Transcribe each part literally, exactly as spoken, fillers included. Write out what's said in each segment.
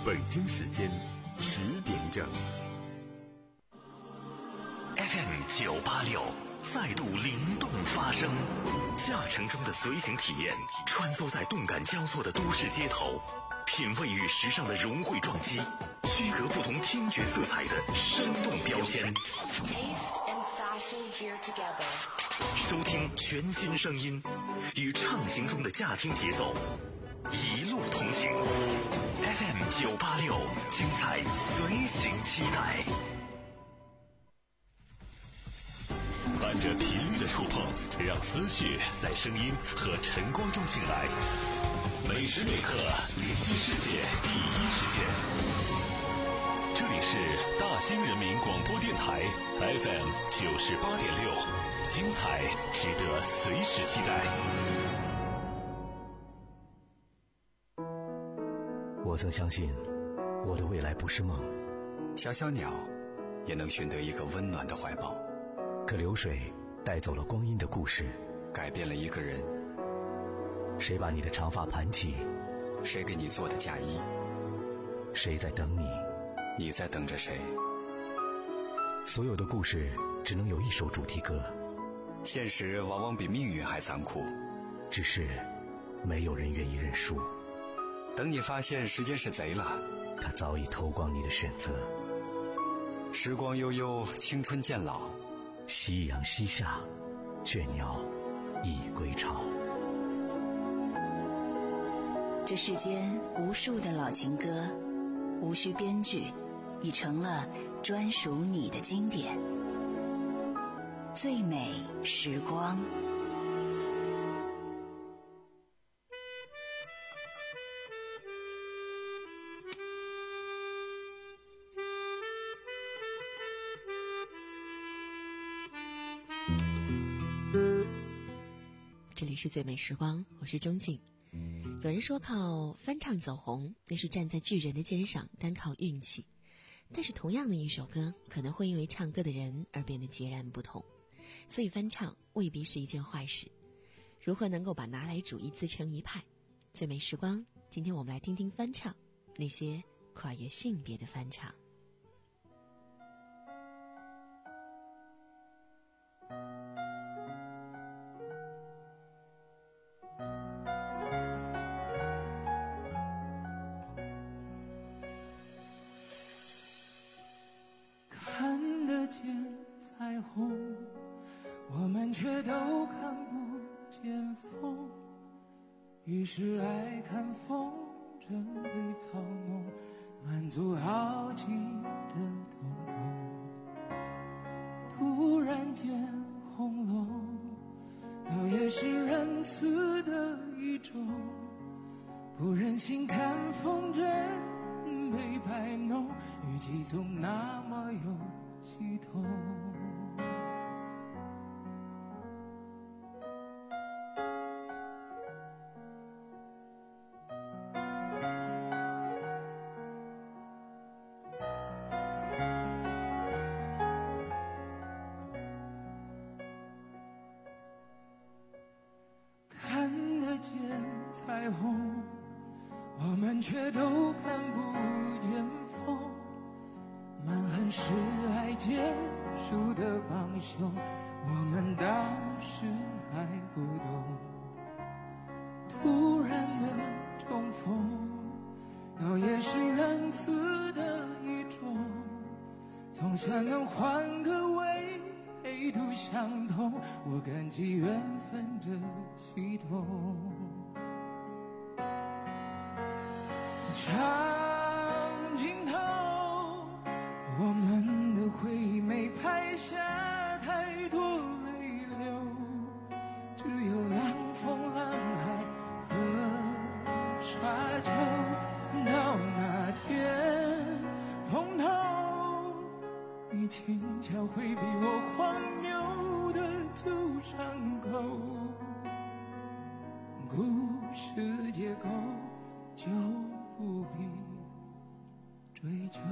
北京时间十点整。 F M 九八六再度灵动发声，驾乘中的随行体验，穿梭在动感交错的都市街头，品味与时尚的融汇撞击，区隔不同听觉色彩的生动标签。收听全新声音，与畅行中的驾听节奏，一路同行。F M 九八六，精彩随行期待。伴着频率的触碰，让思绪在声音和晨光中醒来。每时每刻连接世界第一时间。这里是大兴人民广播电台 F M 九十八点六，精彩值得随时期待。 我曾相信，我的未来不是梦。 小小鸟也能寻得一个温暖的怀抱。 可流水带走了光阴的故事， 改变了一个人。 谁把你的长发盘起？ 谁给你做的嫁衣？ 谁在等你？ 你在等着谁？ 所有的故事只能有一首主题歌。 现实往往比命运还残酷， 只是没有人愿意认输。 等你发现时间是贼了， 他早已偷光你的选择。 时光悠悠，青春渐老， 夕阳西下，倦鸟已归巢。 这世间无数的老情歌，无需编剧，已成了专属你的经典。最美时光。 这里是最美时光，我是钟静。有人说靠翻唱走红，那是站在巨人的肩上，单靠运气。但是同样的一首歌，可能会因为唱歌的人而变得截然不同。所以翻唱未必是一件坏事。如何能够把拿来主义自成一派？最美时光，今天我们来听听翻唱，那些跨越性别的翻唱。 看得见彩虹，我们却都看不见风，于是爱看风筝被操弄，满足好奇的瞳孔。突然间红了，倒也是仁慈的一种，不忍心看风筝被摆弄，语气总那么有系统。看得见彩虹，我们却都看不见风，蛮横是爱结束的帮凶，我们当时还不懂。突然的重逢，倒也是仁慈的一种，总算能换个维度相同，我感激缘分的系统。长镜头，我们的回忆没拍下太多泪流，只有浪风浪海和沙丘。到那天碰头，你轻巧回避我荒谬的旧伤口，故事结构就不必追究。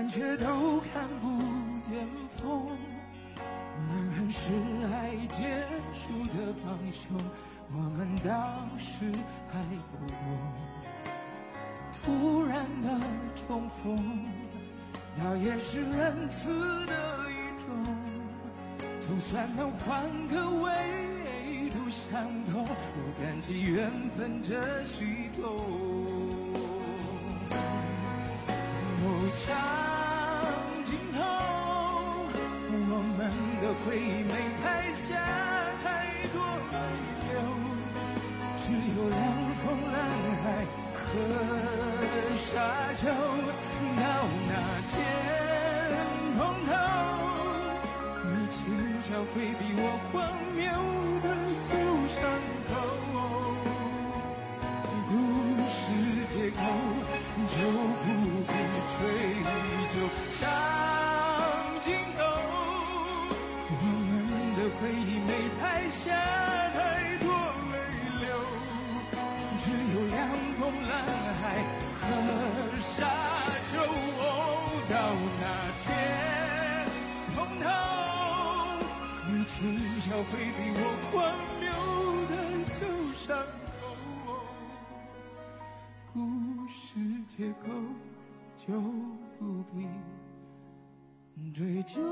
却都看不见风。我们是爱结束的帮凶，我们当时还不懂，突然的重逢，那也是仁慈的一种。就算能换个维度相同，我感激缘分这虚构。哦，长镜头，我们的回忆没拍下太多泪流，只有凉风蓝海和沙丘。到那天碰头，你轻巧回避我荒谬的旧伤口，故事结构就不必追究。长镜头，我们的回忆没拍下太多泪流，只有凉风蓝海和沙丘。到那天碰头，你轻巧回避我荒谬的旧伤口，故事结构就不必追究。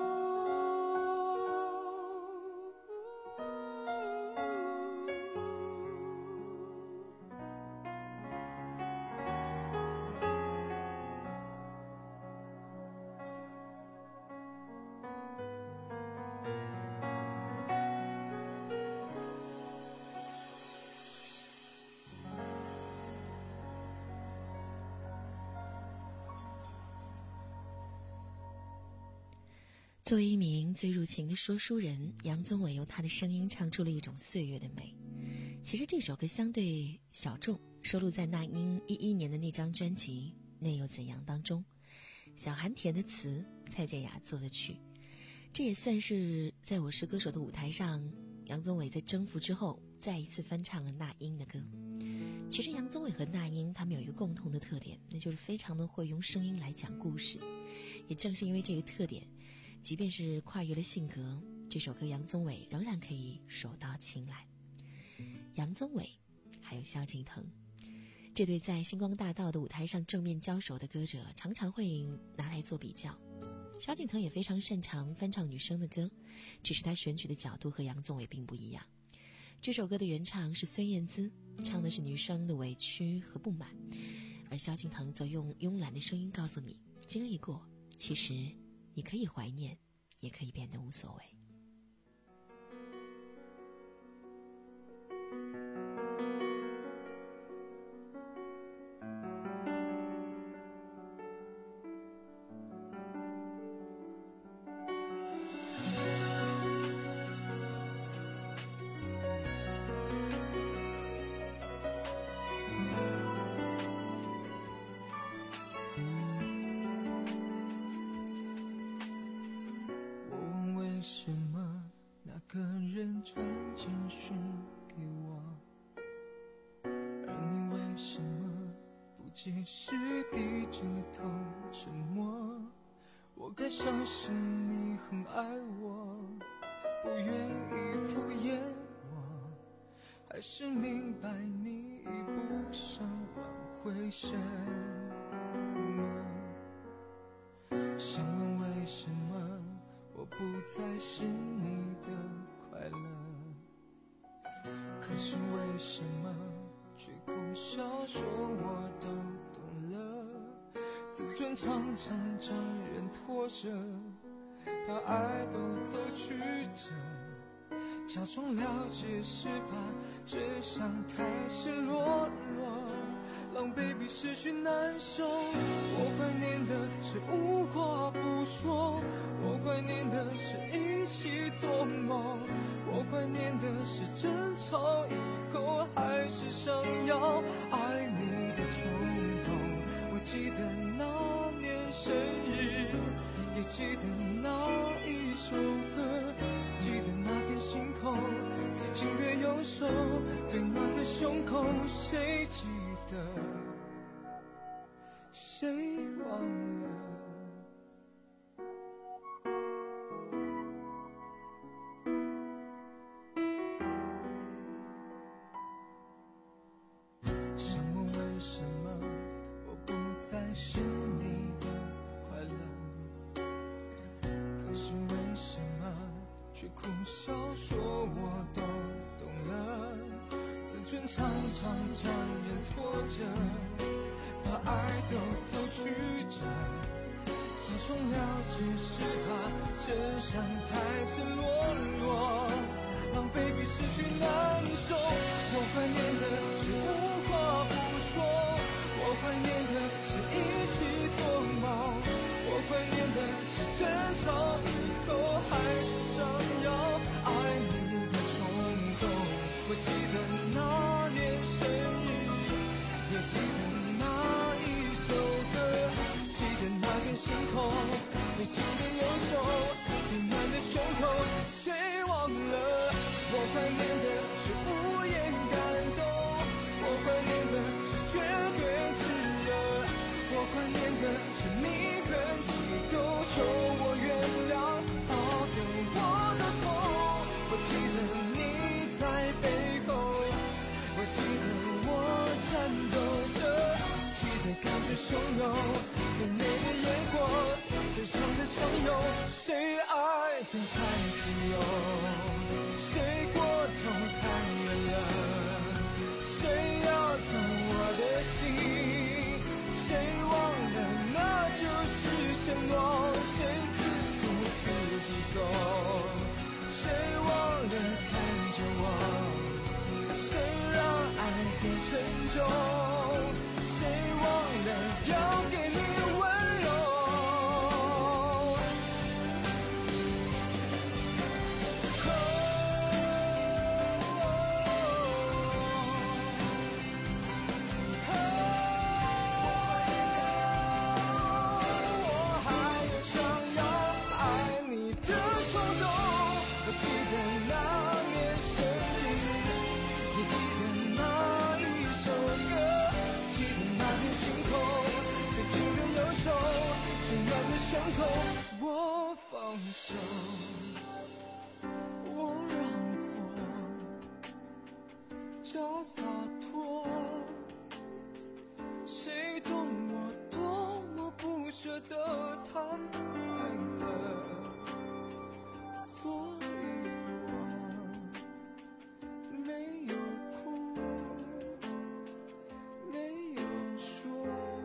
作为一名最入情的说书人，杨宗纬用他的声音唱出了一种岁月的美。其实这首歌相对小众，收录在那英一一年的那张专辑《那又怎样》当中，小韩填的词，蔡健雅做的曲。这也算是在我是歌手的舞台上，杨宗纬在征服之后再一次翻唱了那英的歌。其实杨宗纬和那英他们有一个共同的特点，那就是非常的会用声音来讲故事。也正是因为这个特点，即便是跨越了性格，这首歌杨宗纬仍然可以手到擒来。杨宗纬还有萧敬腾，这对在星光大道的舞台上正面交手的歌者常常会拿来做比较。萧敬腾也非常擅长翻唱女生的歌，只是他选取的角度和杨宗纬并不一样。这首歌的原唱是孙燕姿，唱的是女生的委屈和不满，而萧敬腾则用慵懒的声音告诉你，经历过，其实你可以怀念，也可以变得无所谓。 即使低着头沉默，我该相信你很爱我，不愿意敷衍我，还是明白你已不想挽回什么。想问为什么我不再是你的快乐，可是为什么却苦笑说我都懂了，自尊常常让人拖着，把爱都走曲折，假装了解是怕真相太赤裸裸，狼狈比失去难受。我怀念的是无话不说，我怀念的是一起做梦，我怀念的是争吵以后还是想要爱你的冲动。我记得那年生日，也记得那一首歌，记得那天星空最紧的右手，最暖的胸口，谁记得谁忘了。 常常将人拖着，把爱都走曲折，假装了解是他真相太赤裸裸，让 baby 失去难受。我怀念的是无话不说，我怀念的是一起做梦，我怀念的是争吵以后还是想要爱你的冲动。我记得那年生日，也记得那一首歌，记得那片星空，最紧的右手，最暖的胸口，谁忘了？我怀念的是无言感动，我怀念的是绝对炽热，我怀念的是你很激动求我原谅，好的我的错，我记得你在背后，我记得我颤抖着，记得感觉汹涌，最美的烟火，最长的相拥，谁爱得太自由，谁过头太远了，谁要走我的心，谁忘了那就是承诺，谁自顾自地走，谁忘了看着我，谁让爱变沉重，谁忘了要给你温柔。我放手，我让座，叫洒脱，谁懂我多么不舍得他爱了，所以我没有哭，没有说。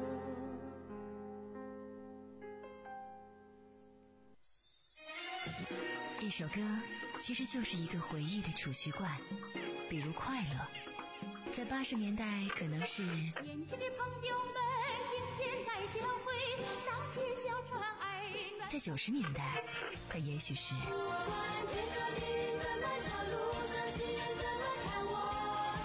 一首歌其实就是一个回忆的储蓄罐，比如快乐，在八十年代可能是年轻的朋友们今天来相会，荡起小船儿暖， 在九十年代它也许是不管天上地云怎么笑，路上行人怎么看我，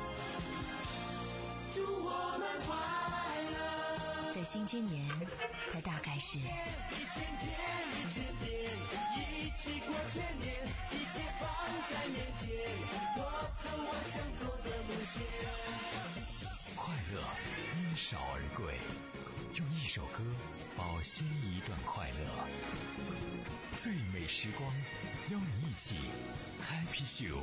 祝我们快乐。 在新千年它大概是一千天一千年，一起过千年，一切放在面前，多走我想走的路线。 快乐因少而贵，用一首歌保鲜一段快乐。最美时光，邀你一起 Happy Show。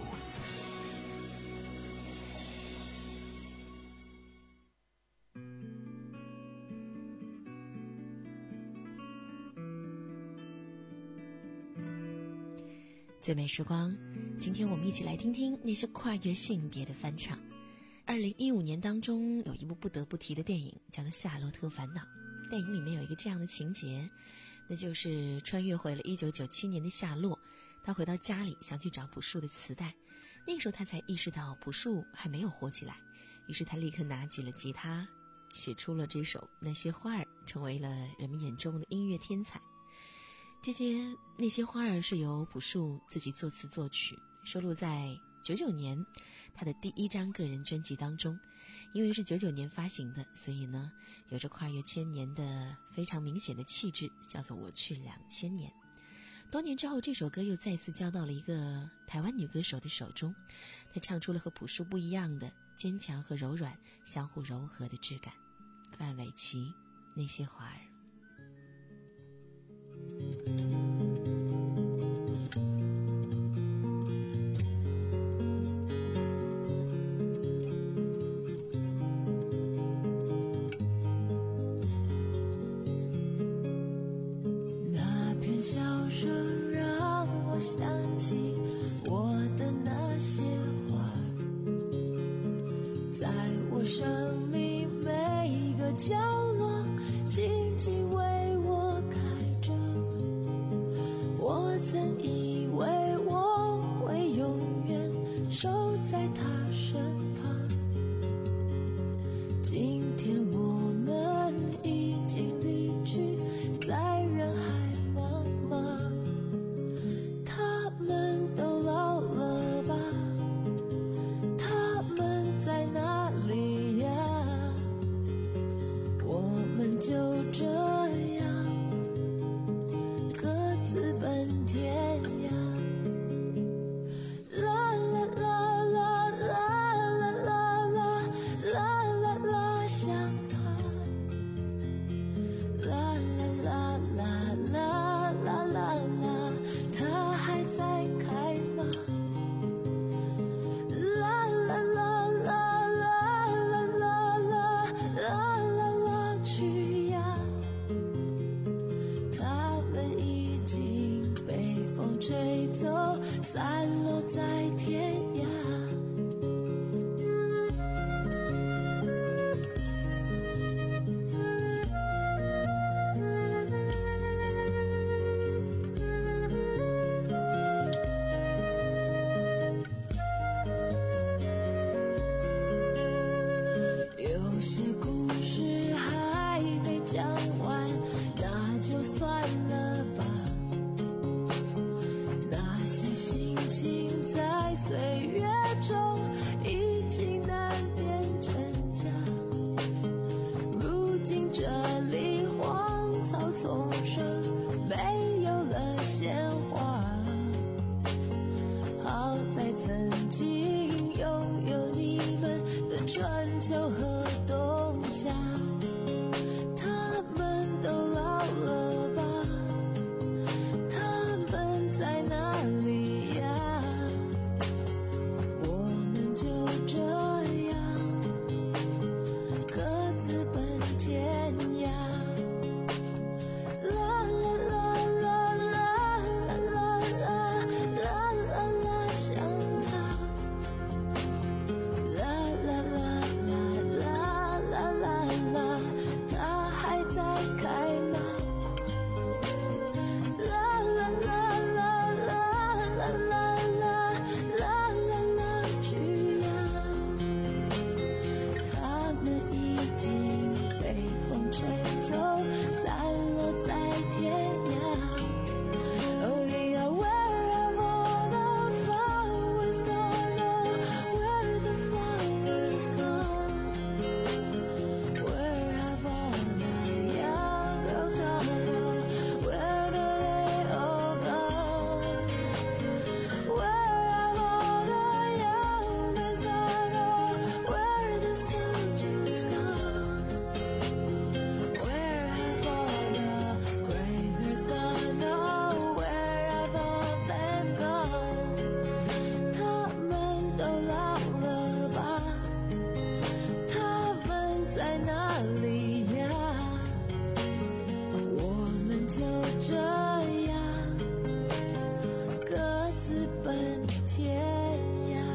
最美时光，今天我们一起来听听那些跨越性别的翻唱。二零一五年当中有一部不得不提的电影叫做《夏洛特烦恼》，电影里面有一个这样的情节，那就是穿越回了一九九七年的夏洛，他回到家里想去找朴树的磁带，那个时候他才意识到朴树还没有火起来，于是他立刻拿起了吉他，写出了这首《那些花儿》，成为了人们眼中的音乐天才。这些那些花儿是由朴树自己作词作曲，收录在九九年他的第一张个人专辑当中。因为是九九年发行的，所以呢有着跨越千年的非常明显的气质，叫做我去两千年。多年之后，这首歌又再次交到了一个台湾女歌手的手中，她唱出了和朴树不一样的坚强和柔软相互柔和的质感。范玮琪，那些花儿。 那片笑声让我想起我的那些花， 我生命每一个角落静静为我开着，我曾以为我会永远守在他身旁，今天我们已经离去，在人海茫茫，他们都老了吧，他们在哪里呀？我们就这样各自奔天涯。啦啦啦啦啦啦啦啦啦啦啦，想他。啦啦啦啦啦啦啦啦，他还在开吗？啦啦啦啦啦啦啦啦啦啦啦，去呀！他们已经被风吹走，散落在天涯。有些故事还没讲完，那就算了吧。那些心情在岁月中已经难辨真假，如今这里荒草丛生，没有了鲜花。好在曾经拥有你们的春秋和冬夏，他们都老了吧，他们在哪里呀？我们就这样各自奔天涯。啦啦啦啦啦啦啦啦啦啦啦，想他。啦啦啦啦啦啦啦啦，他还在开吗？啦啦啦啦啦啦啦啦啦啦啦，去呀！他们已经被风吹走，散落在天涯。Oh yeah, where have all the flowers gone? Oh, where the flowers gone? Where have all the young girls gone? Oh, where do they all gone? Where have all the young men gone? Oh, where the soldiers gone? Where have all the gravers gone? Oh, where have all them gone? 他们都老了吧，他们在哪里呀？我们就这样各自奔天涯。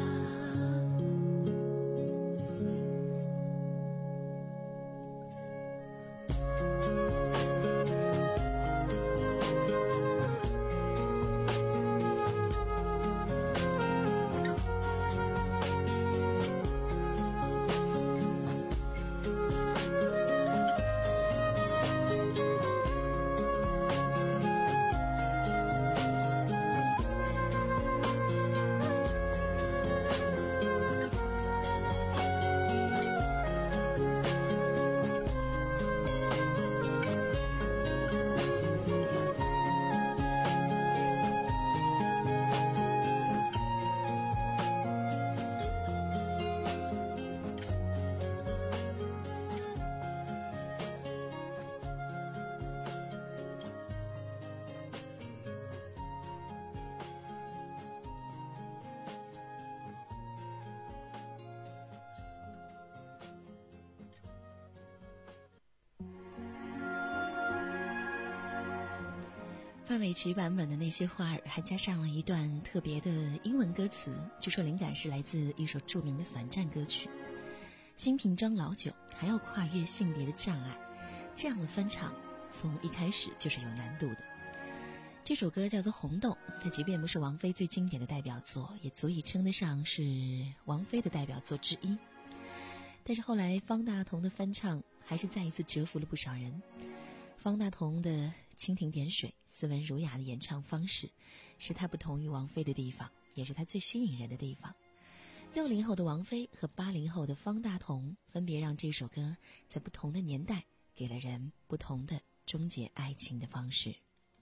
范玮琪版本的那些花儿还加上了一段特别的英文歌词，据说灵感是来自一首著名的反战歌曲。 新瓶装老酒，还要跨越性别的障碍，这样的翻唱从一开始就是有难度的。这首歌叫做《红豆》，它即便不是王菲最经典的代表作，也足以称得上是王菲的代表作之一。但是后来方大同的翻唱还是再一次折服了不少人。方大同的蜻蜓点水、斯文儒雅的演唱方式，是他不同于王菲的地方，也是他最吸引人的地方。六零后的王菲和八零后的方大同，分别让这首歌在不同的年代给了人不同的终结爱情的方式。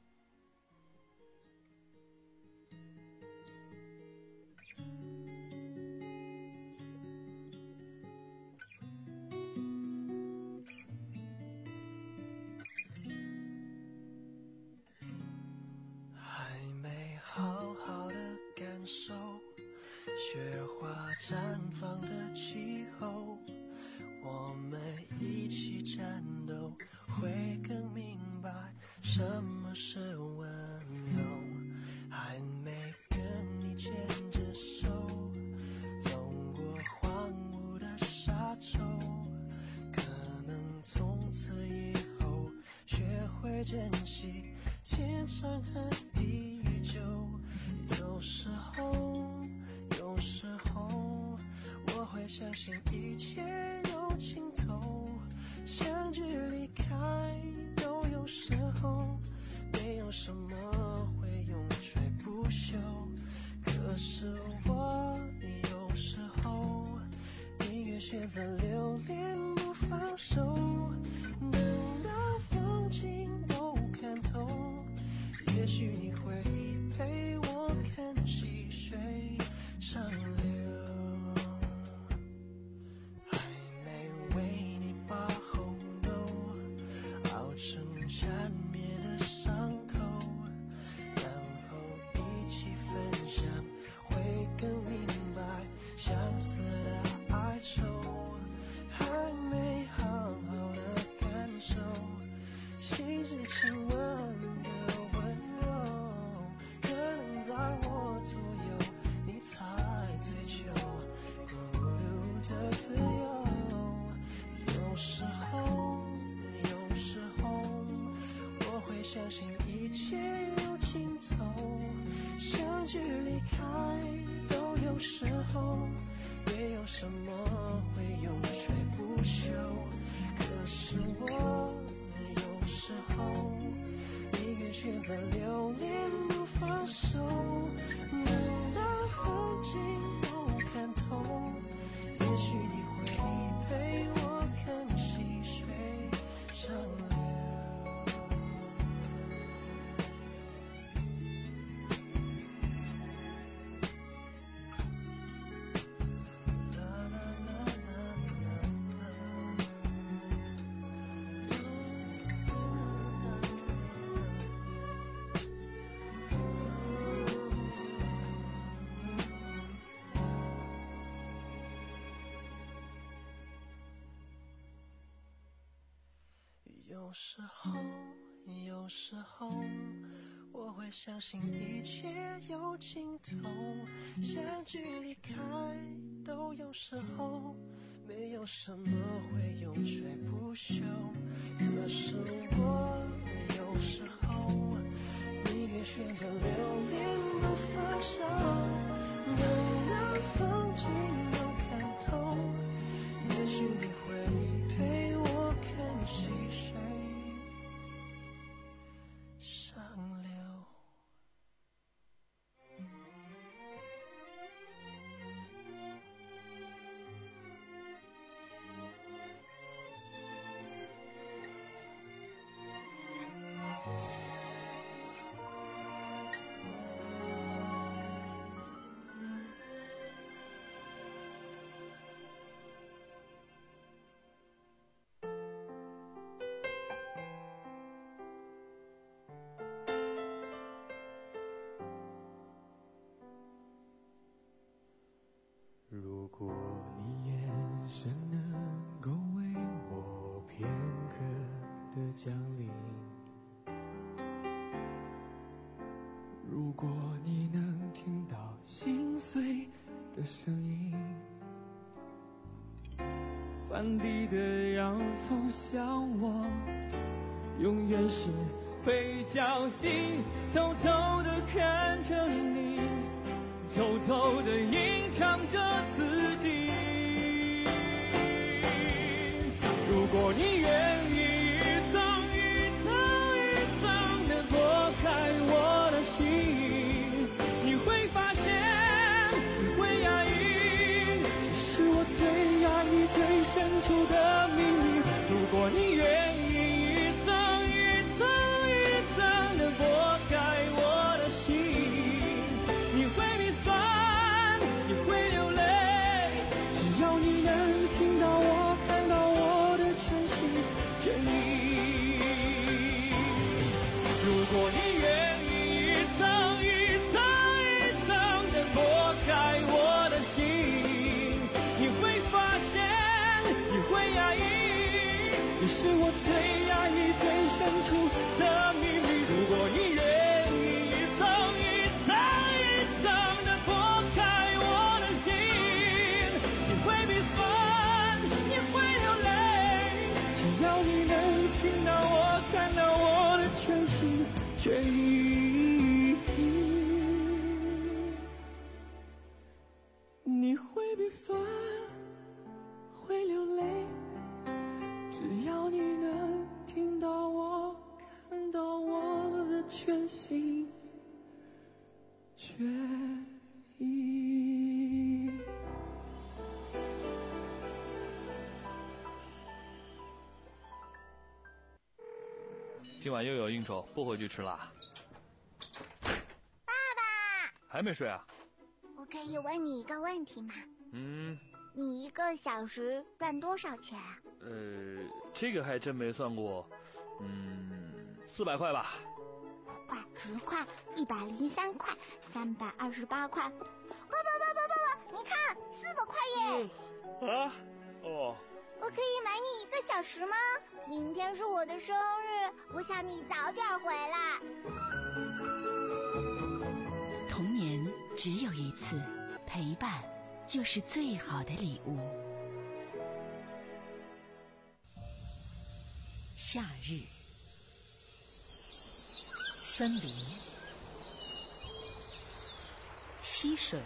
还没好好的感受雪花绽放的气候，我们一起战斗，会更明白什么是温柔。还没跟你牵着手走过荒芜的沙洲，可能从此以后学会珍惜天长和地久。有时候有时候我会相信一切有尽头，相聚离开都有时候，没有什么会永垂不朽。可是我有时候宁愿选择留恋不放手，等到风景都看透，也许你会陪我看细水长流。还没为你把红豆熬成缠绵的伤口，然后一起分享，会更明白相思的哀愁。还没好好的感受心之亲吻的温柔，可能在我左右你才追求孤独的自由。有时候有时候我会相信一切有尽头，相聚离开都有时候，没有什么会永垂不朽。可是我有时候宁愿选择留恋不放手，等到风景都看透，也许你会陪我看细水长流。有时候有时候我会相信一切有尽头，相聚离开都有时候，没有什么会永垂不朽。可是我有时候宁愿选择留恋不放手，等到风景都看透，也许你会陪我看细水长流。 如果你眼神能够为我片刻的降临，如果你能听到心碎的声音， 满地的洋葱，像我永远是会侥幸偷偷地看着你，偷偷地吟唱着自己。如果你愿意一层一层一层地剥开我的心，你会发现你会压抑，是我最压抑最深处的秘密。如果你愿意一层一层一层地剥开我的心，你会鼻酸也会流泪，只要你能听到我看到我的全心全意。如果你愿意一层一层一层地剥开我的心，你会发现你会压抑，你是我最压抑最深处的秘密。如果你愿意一层一层一层地剥开我的心，你会鼻酸也会流泪，只要你能听到我看到我的全心全意。你会鼻酸会流泪，只要你能听到我看到我的全心全意。 今晚又有应酬，不回去吃啦。 爸爸， 还没睡啊？ 我可以问你一个问题吗？ 嗯。 你一个小时赚多少钱啊？ 呃，这个还真没算过。嗯，四百块吧。 块、十块、一百零三块、三百二十八块。爸爸爸爸爸爸，你看，四百块耶！ 嗯、啊？哦。 我可以买你一个小时吗？明天是我的生日，我想你早点回来。 童年只有一次，陪伴就是最好的礼物。夏日，森林，溪水，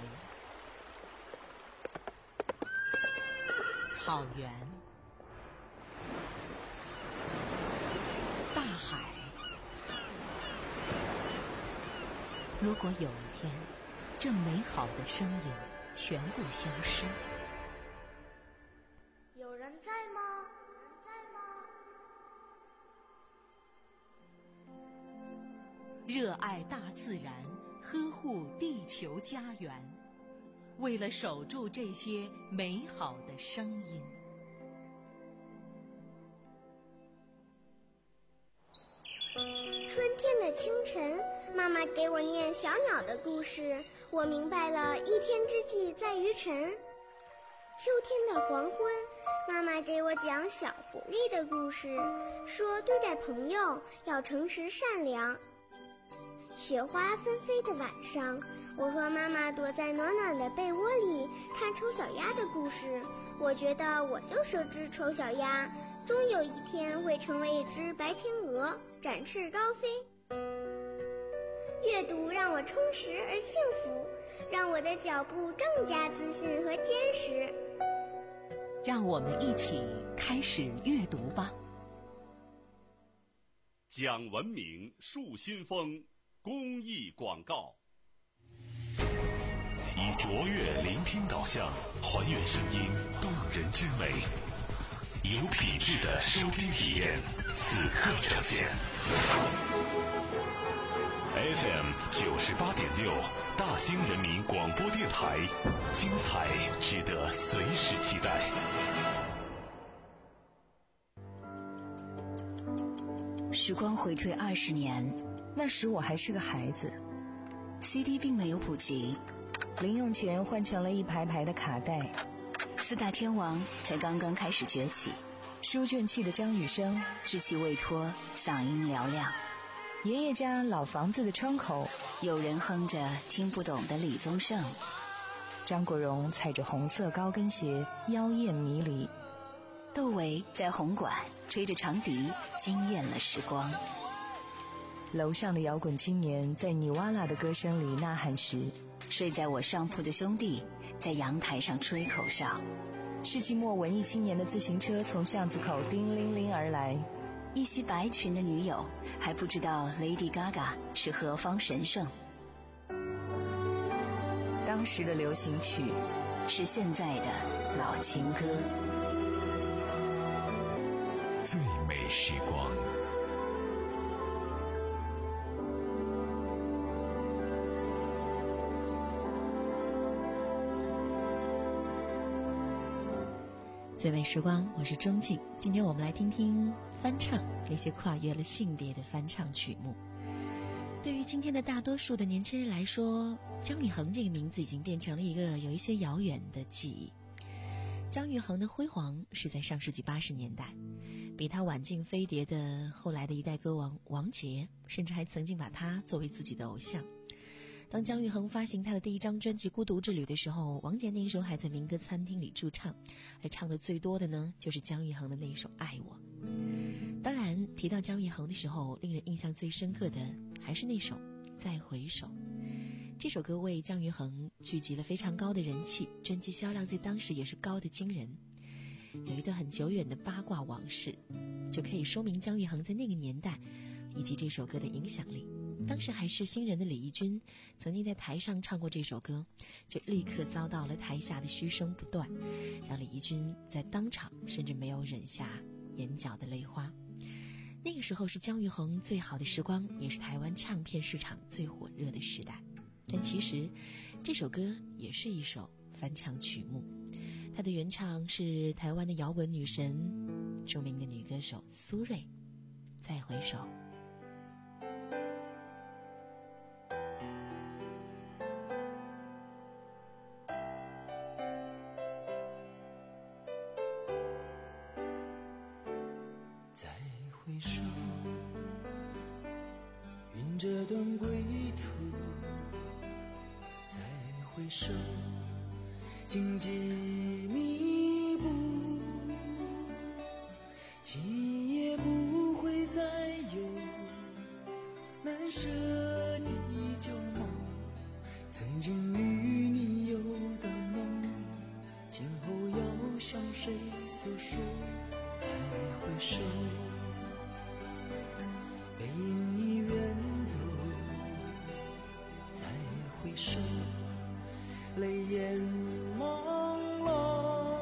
草原，大海。如果有一天，这美好的声音全部消失， 有人在吗？有人在吗？ 热爱大自然，呵护地球家园，为了守住这些美好的声音。 春天的清晨，妈妈给我念小鸟的故事，我明白了一天之计在于晨。秋天的黄昏，妈妈给我讲小狐狸的故事，说对待朋友要诚实善良。雪花纷飞的晚上，我和妈妈躲在暖暖的被窝里看丑小鸭的故事，我觉得我就是只丑小鸭，终有一天会成为一只白天鹅，展翅高飞。阅读让我充实而幸福，让我的脚步更加自信和坚实。 让我们一起开始阅读吧。 讲文明树新风公益广告。 以卓越聆听导向，还原声音动人之美，有品质的收听体验，此刻呈现。F M 九十八点六，大兴人民广播电台，精彩值得随时期待。 时光回退二十年，那时我还是个孩子 ，C D 并没有普及，零用钱换成了一排排的卡带，四大天王才刚刚开始崛起，书卷气的张雨生稚气未脱，嗓音嘹亮。爷爷家老房子的窗口，有人哼着听不懂的李宗盛。张国荣踩着红色高跟鞋，妖艳迷离。 窦唯在红馆吹着长笛，惊艳了时光。 楼上的摇滚青年在尼瓦拉的歌声里呐喊时， 睡在我上铺的兄弟在阳台上吹口哨。 世纪末文艺青年的自行车从巷子口叮铃铃而来， 一袭白裙的女友还不知道 Lady Gaga 是何方神圣。 当时的流行曲是现在的老情歌。 最美时光。 最美时光，我是钟静。今天我们来听听翻唱，那些跨越了性别的翻唱曲目。对于今天的大多数的年轻人来说，姜育恒这个名字已经变成了一个有一些遥远的记忆。姜育恒的辉煌是在上世纪八十年代，比他晚近飞碟的后来的一代歌王王杰，甚至还曾经把他作为自己的偶像。当姜育恒发行他的第一张专辑《孤独之旅》的时候，王杰那时候还在民歌餐厅里驻唱，而唱的最多的呢，就是姜育恒的那一首《爱我》。当然，提到姜育恒的时候，令人印象最深刻的还是那首《再回首》。这首歌为姜育恒聚集了非常高的人气，专辑销量在当时也是高的惊人。有一段很久远的八卦往事，就可以说明姜育恒在那个年代以及这首歌的影响力。当时还是新人的李翊君曾经在台上唱过这首歌，就立刻遭到了台下的嘘声不断，让李翊君在当场甚至没有忍下眼角的泪花。那个时候是姜育恒最好的时光，也是台湾唱片市场最火热的时代。但其实这首歌也是一首翻唱曲目，它的原唱是台湾的摇滚女神，著名的女歌手苏芮。再回首。 再回首，云这段归途，再回首，荆棘密布，今夜不会再有难舍的旧梦，曾经与你有的梦，今后要向谁诉说？再回首，背影已远走，再回首，泪眼朦胧，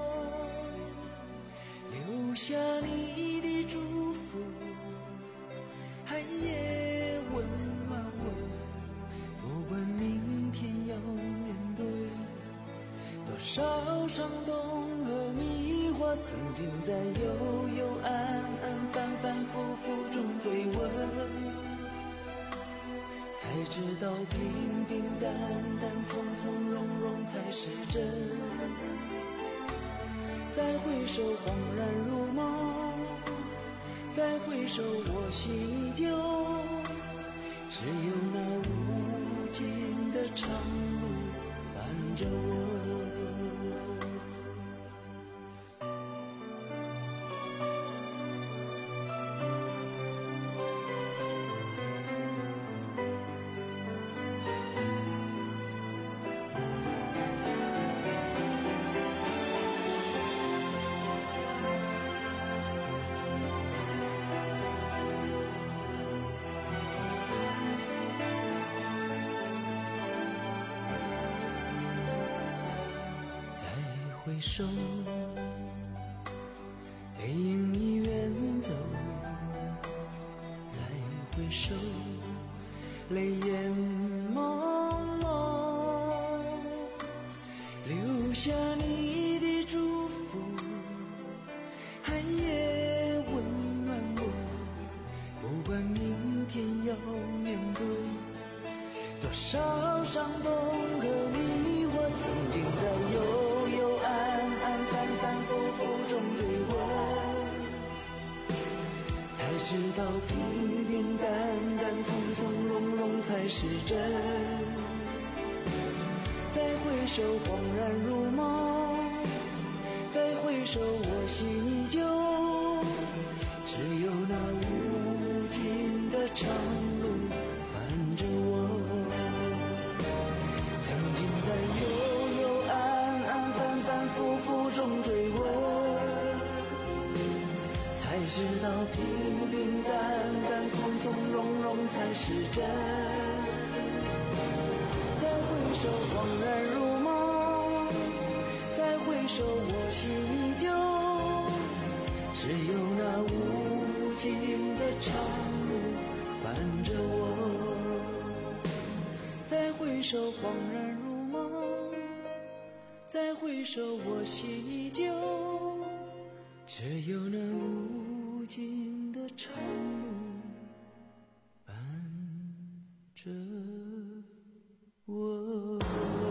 留下你的祝福，寒夜温暖我，不管明天要面对多少伤痛和迷惑，曾经在幽幽暗暗反反复复中追问，才知道平平淡淡从从容容才是真。再回首恍然如梦，再回首我心依旧，只有那无尽的长路伴着我。回首，背影已远走，再回首，泪眼朦胧，留下你的祝福，寒夜温暖我，不管明天要面对多少伤痛和迷惑，曾经在有知道平平淡淡从从容容才是真。再回首恍然如梦，再回首我心依旧，只有那无尽的长路伴着我。曾经在幽幽暗暗反反复复中追问，才知道平平淡淡从从容容才是真。再回首恍然如梦，再回首我心依旧，只有那无尽的长路伴着我。再回首恍然如梦，再回首我心依旧，只有那无尽的长路伴着我。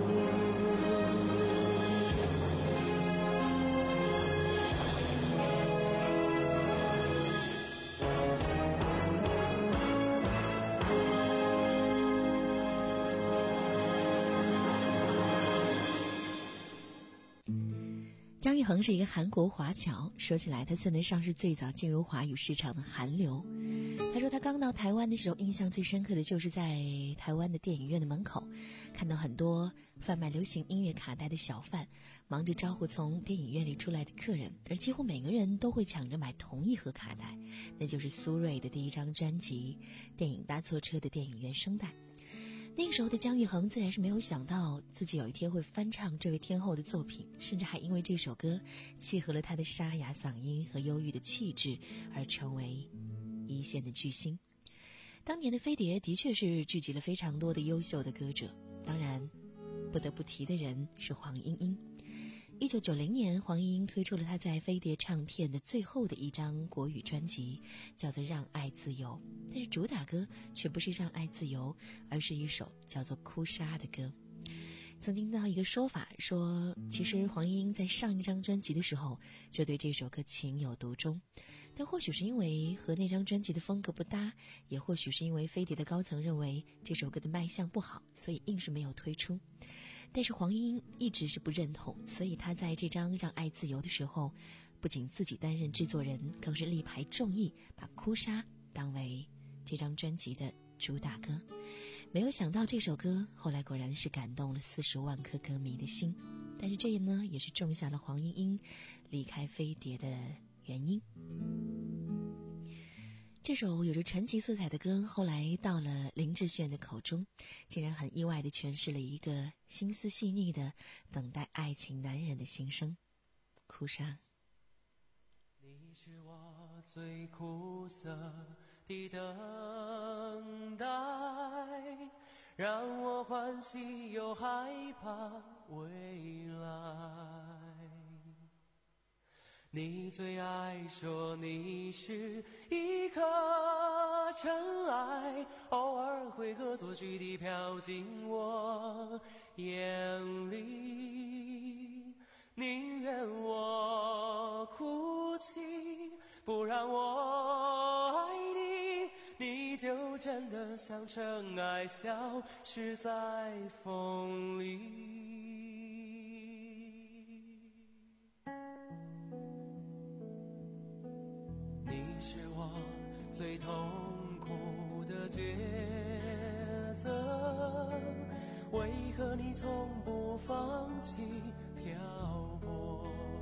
姜育恒是一个韩国华侨，说起来他算得上是最早进入华语市场的韩流。他说他刚到台湾的时候，印象最深刻的就是在台湾的电影院的门口，看到很多贩卖流行音乐卡带的小贩忙着招呼从电影院里出来的客人，而几乎每个人都会抢着买同一盒卡带，那就是苏芮的第一张专辑《电影搭错车》的电影原声带。那个时候的姜育恒自然是没有想到自己有一天会翻唱这位天后的作品，甚至还因为这首歌契合了他的沙哑嗓音和忧郁的气质而成为一线的巨星。当年的飞碟的确是聚集了非常多的优秀的歌者，当然不得不提的人是黄莺莺。一九九零年，黄莺莺推出了她在飞碟唱片的最后的一张国语专辑，叫做《让爱自由》，但是主打歌却不是《让爱自由》，而是一首叫做《哭砂》的歌。曾经听到一个说法，说其实黄莺莺在上一张专辑的时候就对这首歌情有独钟，但或许是因为和那张专辑的风格不搭，也或许是因为飞碟的高层认为这首歌的卖相不好，所以硬是没有推出。但是黄莺莺一直是不认同，所以她在这张《让爱自由》的时候，不仅自己担任制作人，更是力排众议，把《哭砂》当为这张专辑的主打歌。没有想到这首歌后来果然是感动了四十万颗歌迷的心，但是这也呢也是种下了黄莺莺离开飞碟的原因。这首有着传奇色彩的歌后来到了林志炫的口中，竟然很意外地诠释了一个心思细腻的等待爱情男人的心声。哭砂。 你是我最苦涩的等待，让我欢喜又害怕未来。你最爱说你是一颗尘埃，偶尔会恶作剧地飘进我眼里，宁愿我哭泣，不让我爱你，你就真的像尘埃消失在风里。你是我最痛苦的抉择，为何你从不放弃漂泊？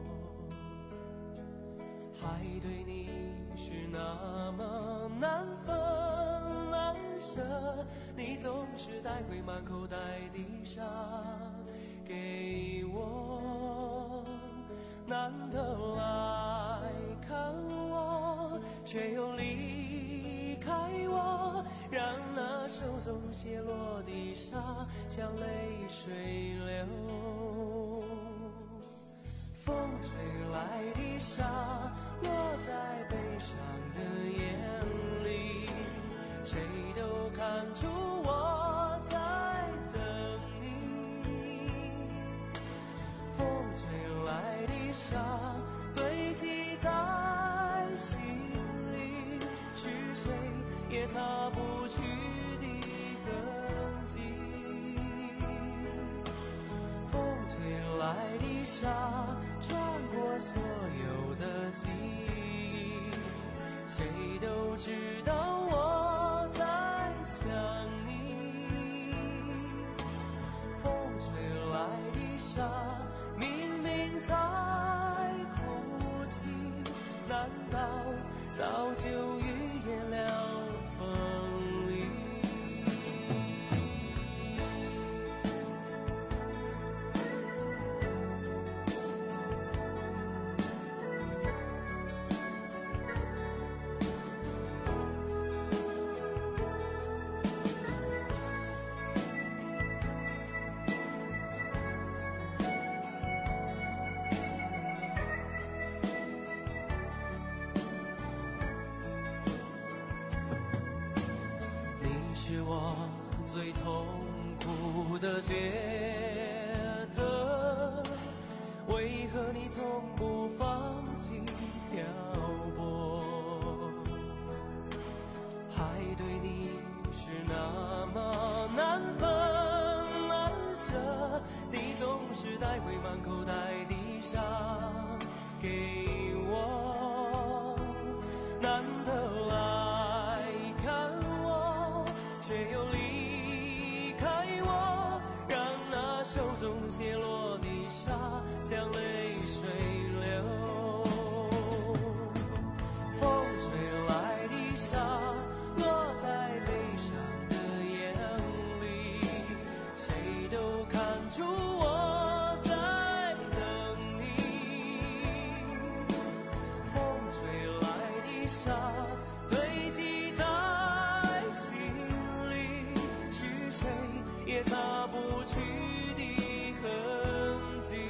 海对你是那么难分难舍，你总是带回满口袋的沙给我，难得来看我，却又离开我，让那手中泻落的沙像泪水流。风吹来的沙落在悲伤的眼里，谁都看出我在等你。风吹来的沙堆积在心里，是谁也擦不去的痕迹。风吹来的沙穿过过所有的记忆，谁都知道我在想你。风吹来的沙，明明在哭泣，难道早就预言了分离？是我最痛苦的抉择，为何你从不放弃漂泊？还对你是那么难分难舍，你总是带回满口袋的沙给我，难得来看我，却又离开我，让那手中泻落的沙像泪水流。风吹来的沙落在悲伤的眼里，谁都看出我在等你。风吹来的沙堆积在心里，是谁也擦不去的痕迹。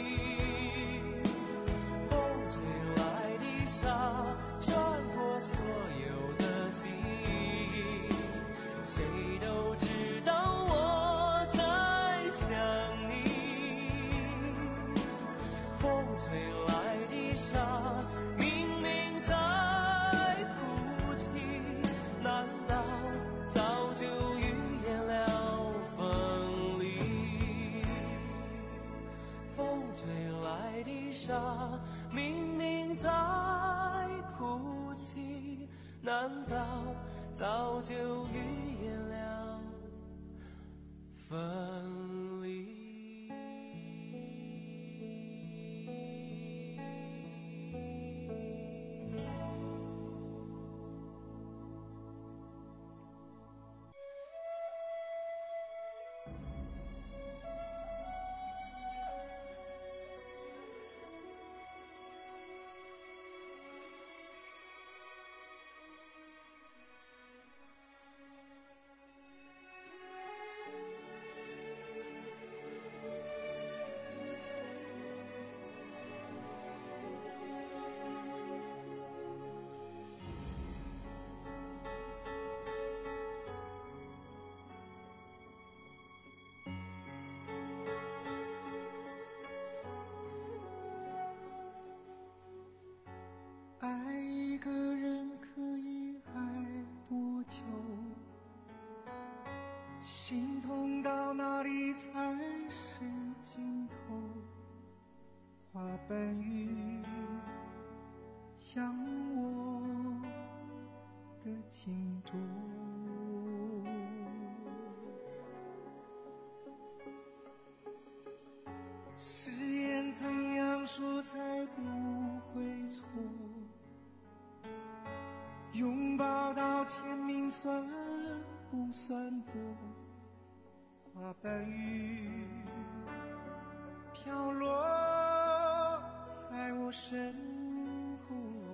风吹来的沙穿过所有的记忆，谁都知道我在想你。风吹来的沙明明在哭泣，难道早就预言了分离？风吹来的沙明明在哭泣，难道早就预言了分离？ 爱一个人可以爱多久？心痛到哪里才是尽头？花瓣雨像我的情衷，誓言怎样说才不会错？拥抱到天明算不算多？花瓣雨飘落在我身后，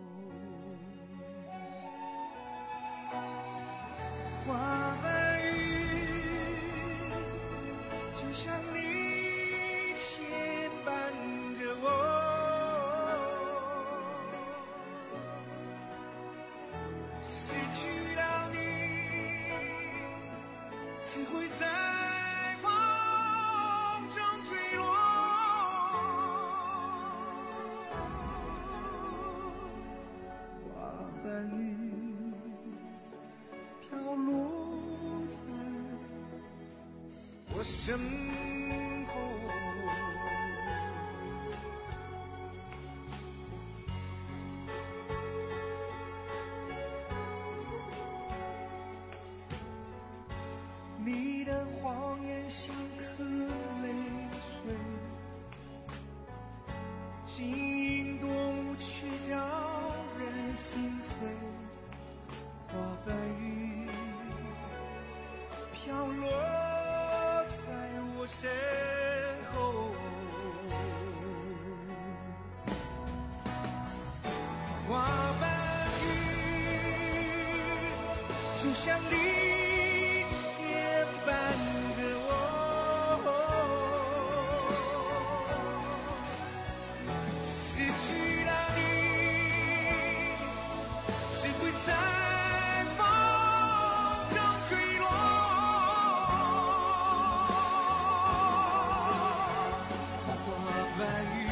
花瓣雨就像你牵绊着我，失去了你，只会在风中坠落。花瓣雨飘落在我身后。 就像你牵绊着我，失去了你，只会在风中坠落。花瓣雨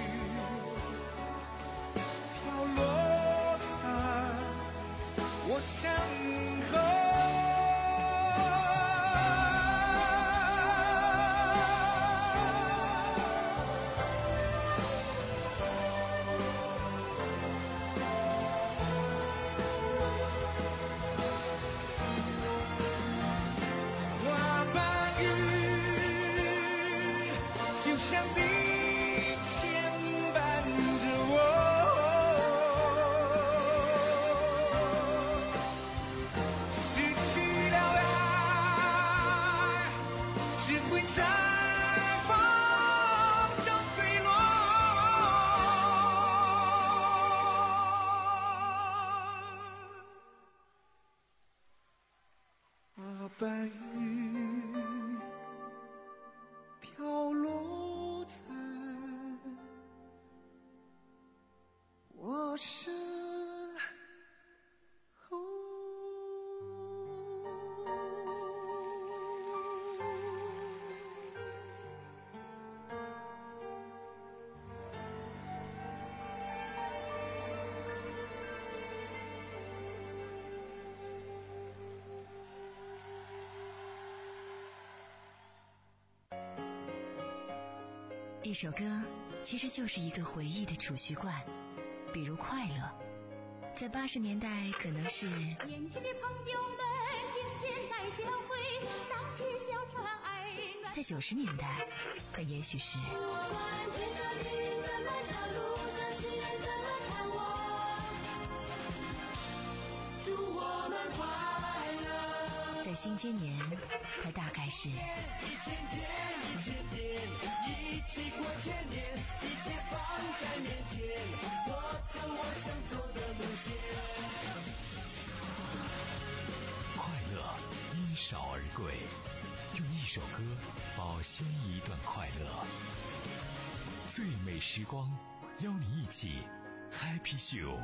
飘落在我身后。花瓣雨就像你牵绊着我，失去了爱，只会在风中坠落。花瓣雨飘落在我身后。 一首歌其实就是一个回忆的储蓄罐，比如快乐，在八十年代可能是年轻的朋友们，今天来相会，荡起小船儿暖。 在九十年代，它也许是不管天上雨怎么下，路上行人怎么看我，祝我们快乐。 在新千年，它大概是一千天，一千天，一起过千年，一切放在面前，我走我想走的路线。 快乐因少而贵，用一首歌保鲜一段快乐。最美时光，邀你一起 Happy Show。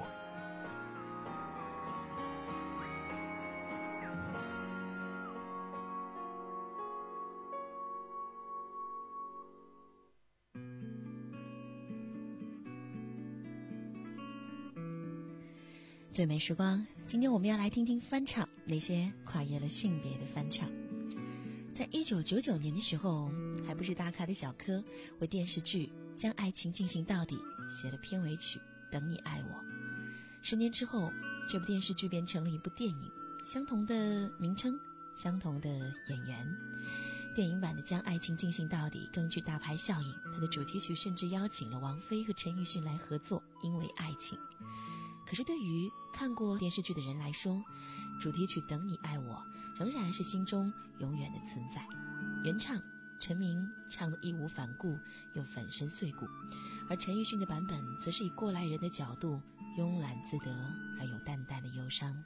最美时光，今天我们要来听听翻唱，那些跨越了性别的翻唱。在一九九九年的时候，还不是大咖的小柯为电视剧《将爱情进行到底》写了片尾曲《等你爱我》。十年之后，这部电视剧变成了一部电影，相同的名称，相同的演员。电影版的《将爱情进行到底》更具大牌效应，它的主题曲甚至邀请了王菲和陈奕迅来合作，因为爱情。可是对于看过电视剧的人来说，主题曲《等你爱我》仍然是心中永远的存在。原唱陈明唱得义无反顾又粉身碎骨，而陈奕迅的版本则是以过来人的角度慵懒自得，而有淡淡的忧伤。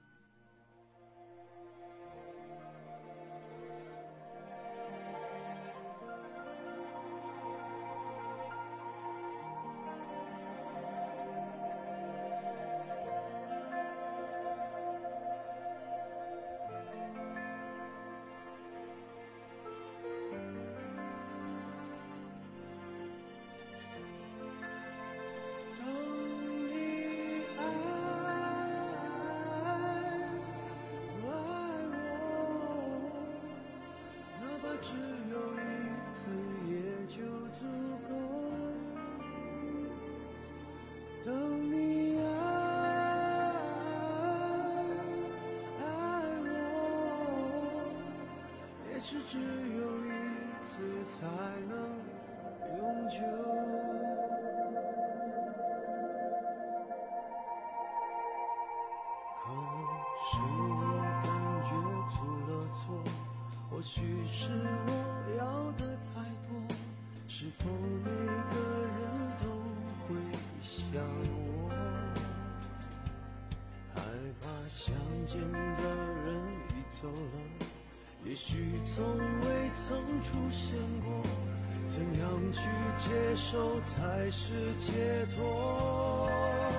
只有一次也就足够，等你爱爱我，也是只有一次才能永久。可能是我感觉出了错，或许是我要的太多，是否每个人都会像我，害怕相间的人已走了，也许从未曾出现过，怎样去接受才是解脱？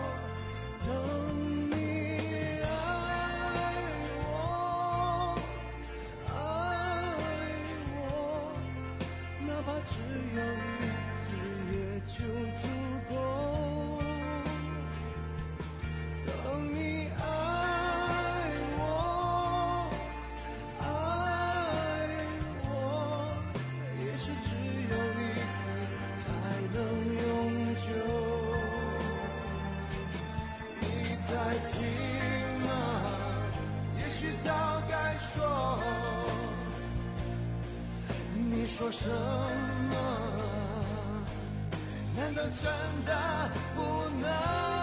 等你爱我，爱我，哪怕只有一次也就足够。等你爱我，爱我，也许只有一次才能永久。你在听吗？也许早该说，你说什么？难道真的不能？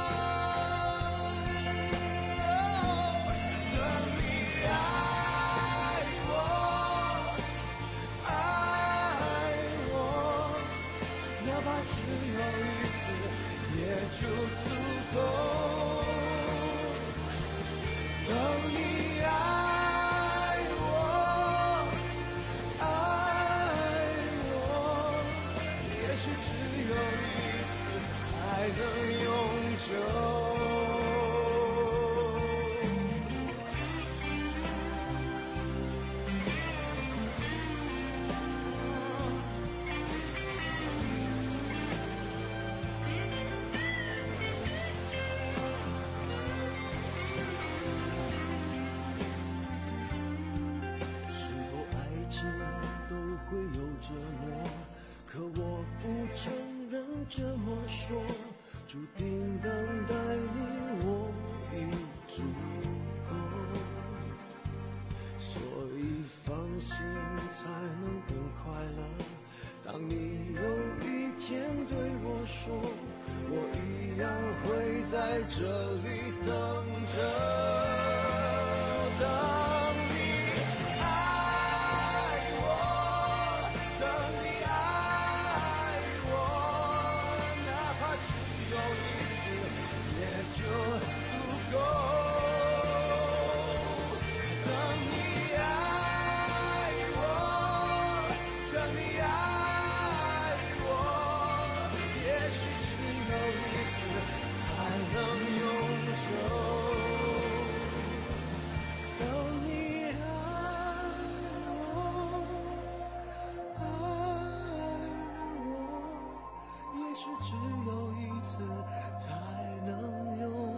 就足够。等你爱我，爱我，也许只有一次才能永久。会有折磨，可我不承认这么说，注定等待你我已足够，所以放心才能更快乐。当你有一天对我说，我一样会在这里等着。等就足够。等你爱我，等你爱我，也许只有一次才能永久。等你爱我，爱我，也许只有一次才能永久。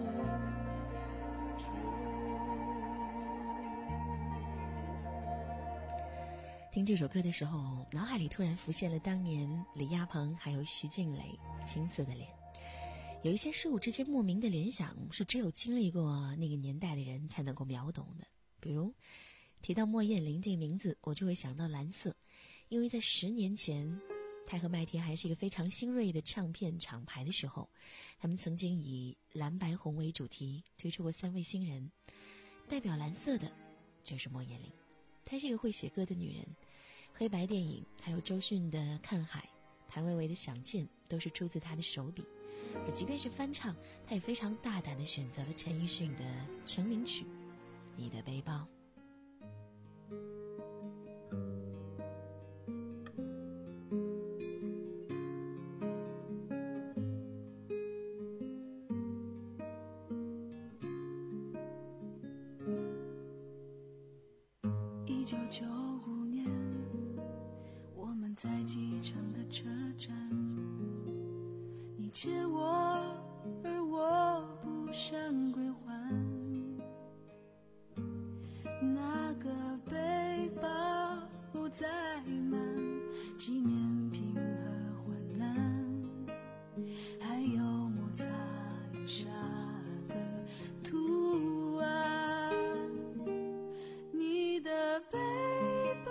听这首歌的时候，脑海里突然浮现了当年李亚鹏还有徐静蕾青涩的脸。有一些事物之间莫名的联想，是只有经历过那个年代的人才能够秒懂的。比如提到莫艳玲这个名字，我就会想到蓝色，因为在十年前她和麦田还是一个非常新锐的唱片厂牌的时候，他们曾经以蓝白红为主题推出过三位新人，代表蓝色的就是莫艳玲。她是一个会写歌的女人，黑白电影还有周迅的《看海》，谭维维的《想见》都是出自她的手笔。而即便是翻唱，她也非常大胆地选择了陈奕迅的成名曲《你的背包》。 一九九五年，我们在机场的车站，你借我，而我不想归还。那个背包不再满，纪念品和患难，还有摩擦留下的图案。你的背包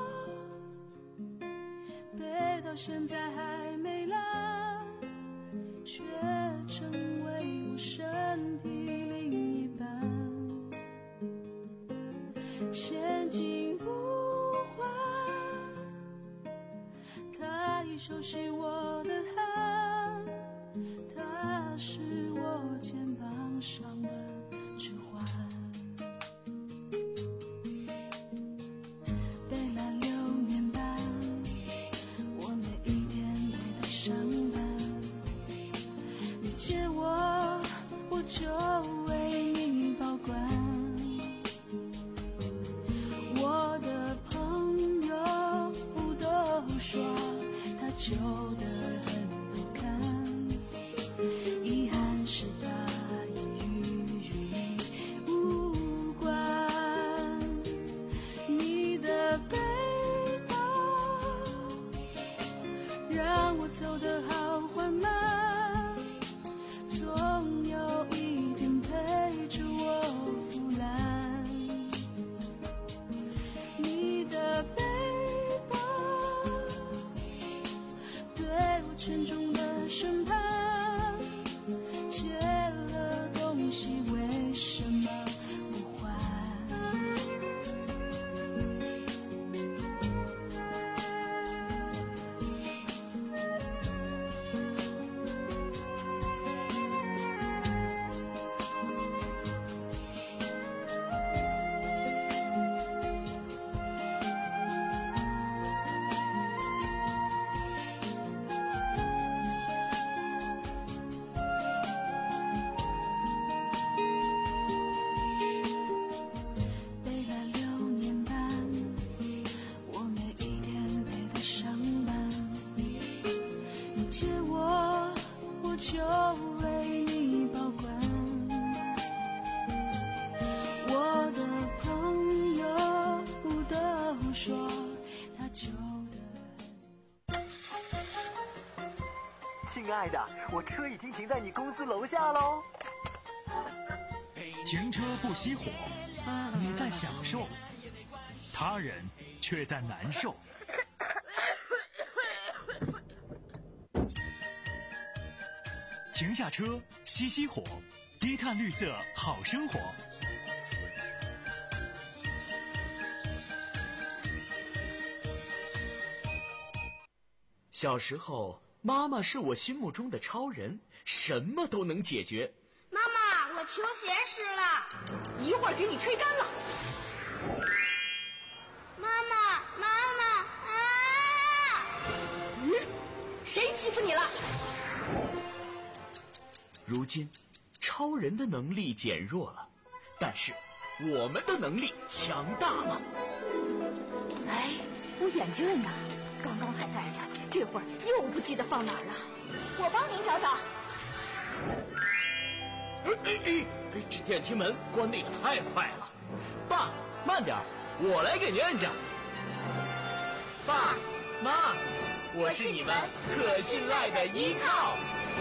背到现在还没烂，却成为我身体另一半，千金不换。他已熟悉我的汗，他是我肩膀上的指环。 就为你保管。我的朋友都说他旧得很不堪，遗憾是他也与你无关。你的背包让我走得好缓慢，总有一天陪着我腐烂。你的背包对我沉重的审判，借了东西为什么不还？背了六年半，我每一天陪他上班。你借我，我就为你保管。我的朋友都说他旧的。 亲爱的，我车已经停在你公司楼下喽。 停车不熄火，你在享受，他人却在难受。停下车，熄熄火，低碳绿色好生活。 小时候，妈妈是我心目中的超人，什么都能解决。 妈妈，我球鞋湿了， 一会儿给你吹干了。 妈妈，妈妈啊！ 嗯，谁欺负你了？ 如今，超人的能力减弱了，但是我们的能力强大了。 哎，我眼镜呢？刚刚还戴着，这会儿又不记得放哪儿了。我帮您找找。 哎哎哎！这电梯门关得也太快了。爸，慢点，我来给您摁着。爸妈，我是你们可信赖的依靠。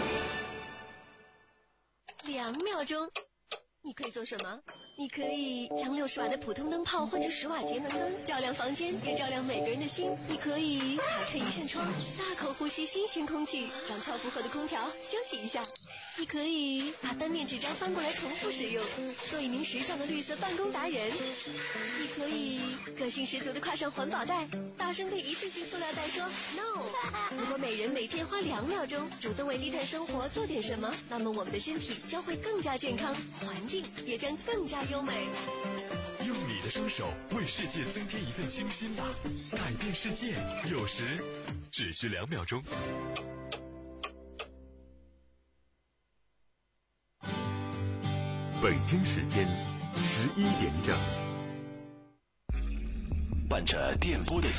两秒钟，你可以做什么？你可以将六十瓦的普通灯泡换成十瓦节能灯，照亮房间，也照亮每个人的心。你可以打开一扇窗，大口呼吸新鲜空气，让超负荷的空调休息一下。你可以把单面纸张翻过来重复使用，做一名时尚的绿色办公达人。你可以个性十足的挎上环保袋，大声对一次性塑料袋说 no。 如果每人每天花两秒钟主动为低碳生活做点什么，那么我们的身体将会更加健康，环境也将更加优美。 用你的双手为世界增添一份清新吧，改变世界有时只需两秒钟。 北京时间十一点整， 伴着电波的